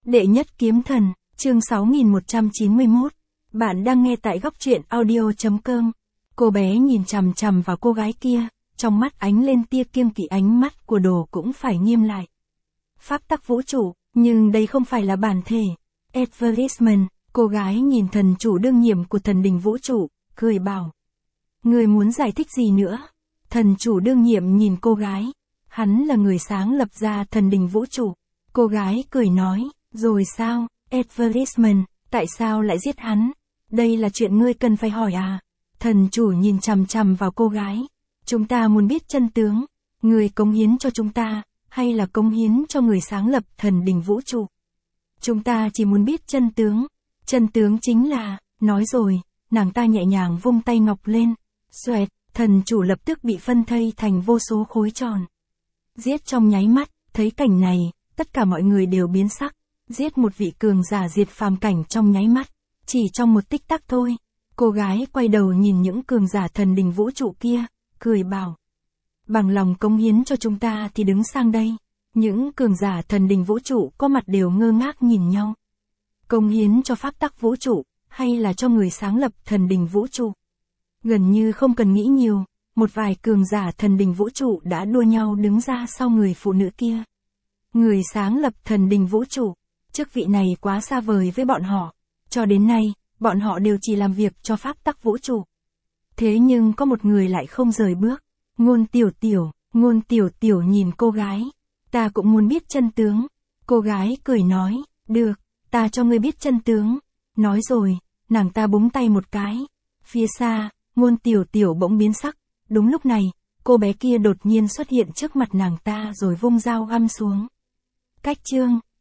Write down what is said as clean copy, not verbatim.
Đệ nhất kiếm thần, chương 6191. Bạn đang nghe tại góc truyện audio.com. Cô bé nhìn chằm chằm vào cô gái kia, trong mắt ánh lên tia kiêng kỵ, ánh mắt của đồ cũng phải nghiêm lại. Pháp tắc vũ trụ, nhưng đây không phải là bản thể. Advertisement, cô gái nhìn thần chủ đương nhiệm của thần đình vũ trụ, cười bảo. Người muốn giải thích gì nữa? Thần chủ đương nhiệm nhìn cô gái. Hắn là người sáng lập ra thần đình vũ trụ. Cô gái cười nói, rồi sao, Advertisement, tại sao lại giết hắn? Đây là chuyện ngươi cần phải hỏi à? Thần chủ nhìn chằm chằm vào cô gái. Chúng ta muốn biết chân tướng. Người cống hiến cho chúng ta, hay là cống hiến cho người sáng lập thần đình vũ trụ? Chúng ta chỉ muốn biết chân tướng. Chân tướng chính là, nói rồi, nàng ta nhẹ nhàng vung tay ngọc lên. Xoẹt, thần chủ lập tức bị phân thây thành vô số khối tròn. Giết trong nháy mắt, thấy cảnh này, tất cả mọi người đều biến sắc. Giết một vị cường giả diệt phàm cảnh trong nháy mắt, chỉ trong một tích tắc thôi. Cô gái quay đầu nhìn những cường giả thần đình vũ trụ kia, cười bảo. Bằng lòng cống hiến cho chúng ta thì đứng sang đây. Những cường giả thần đình vũ trụ có mặt đều ngơ ngác nhìn nhau. Cống hiến cho pháp tắc vũ trụ, hay là cho người sáng lập thần đình vũ trụ? Gần như không cần nghĩ nhiều, một vài cường giả thần đình vũ trụ đã đua nhau đứng ra sau người phụ nữ kia. Người sáng lập thần đình vũ trụ, chức vị này quá xa vời với bọn họ. Cho đến nay, bọn họ đều chỉ làm việc cho pháp tắc vũ trụ. Thế nhưng có một người lại không rời bước. Ngôn tiểu tiểu nhìn cô gái. Ta cũng muốn biết chân tướng. Cô gái cười nói, được, ta cho ngươi biết chân tướng. Nói rồi, nàng ta búng tay một cái. Phía xa, ngôn tiểu tiểu bỗng biến sắc. Đúng lúc này, cô bé kia đột nhiên xuất hiện trước mặt nàng ta rồi vung dao găm xuống. Cách chương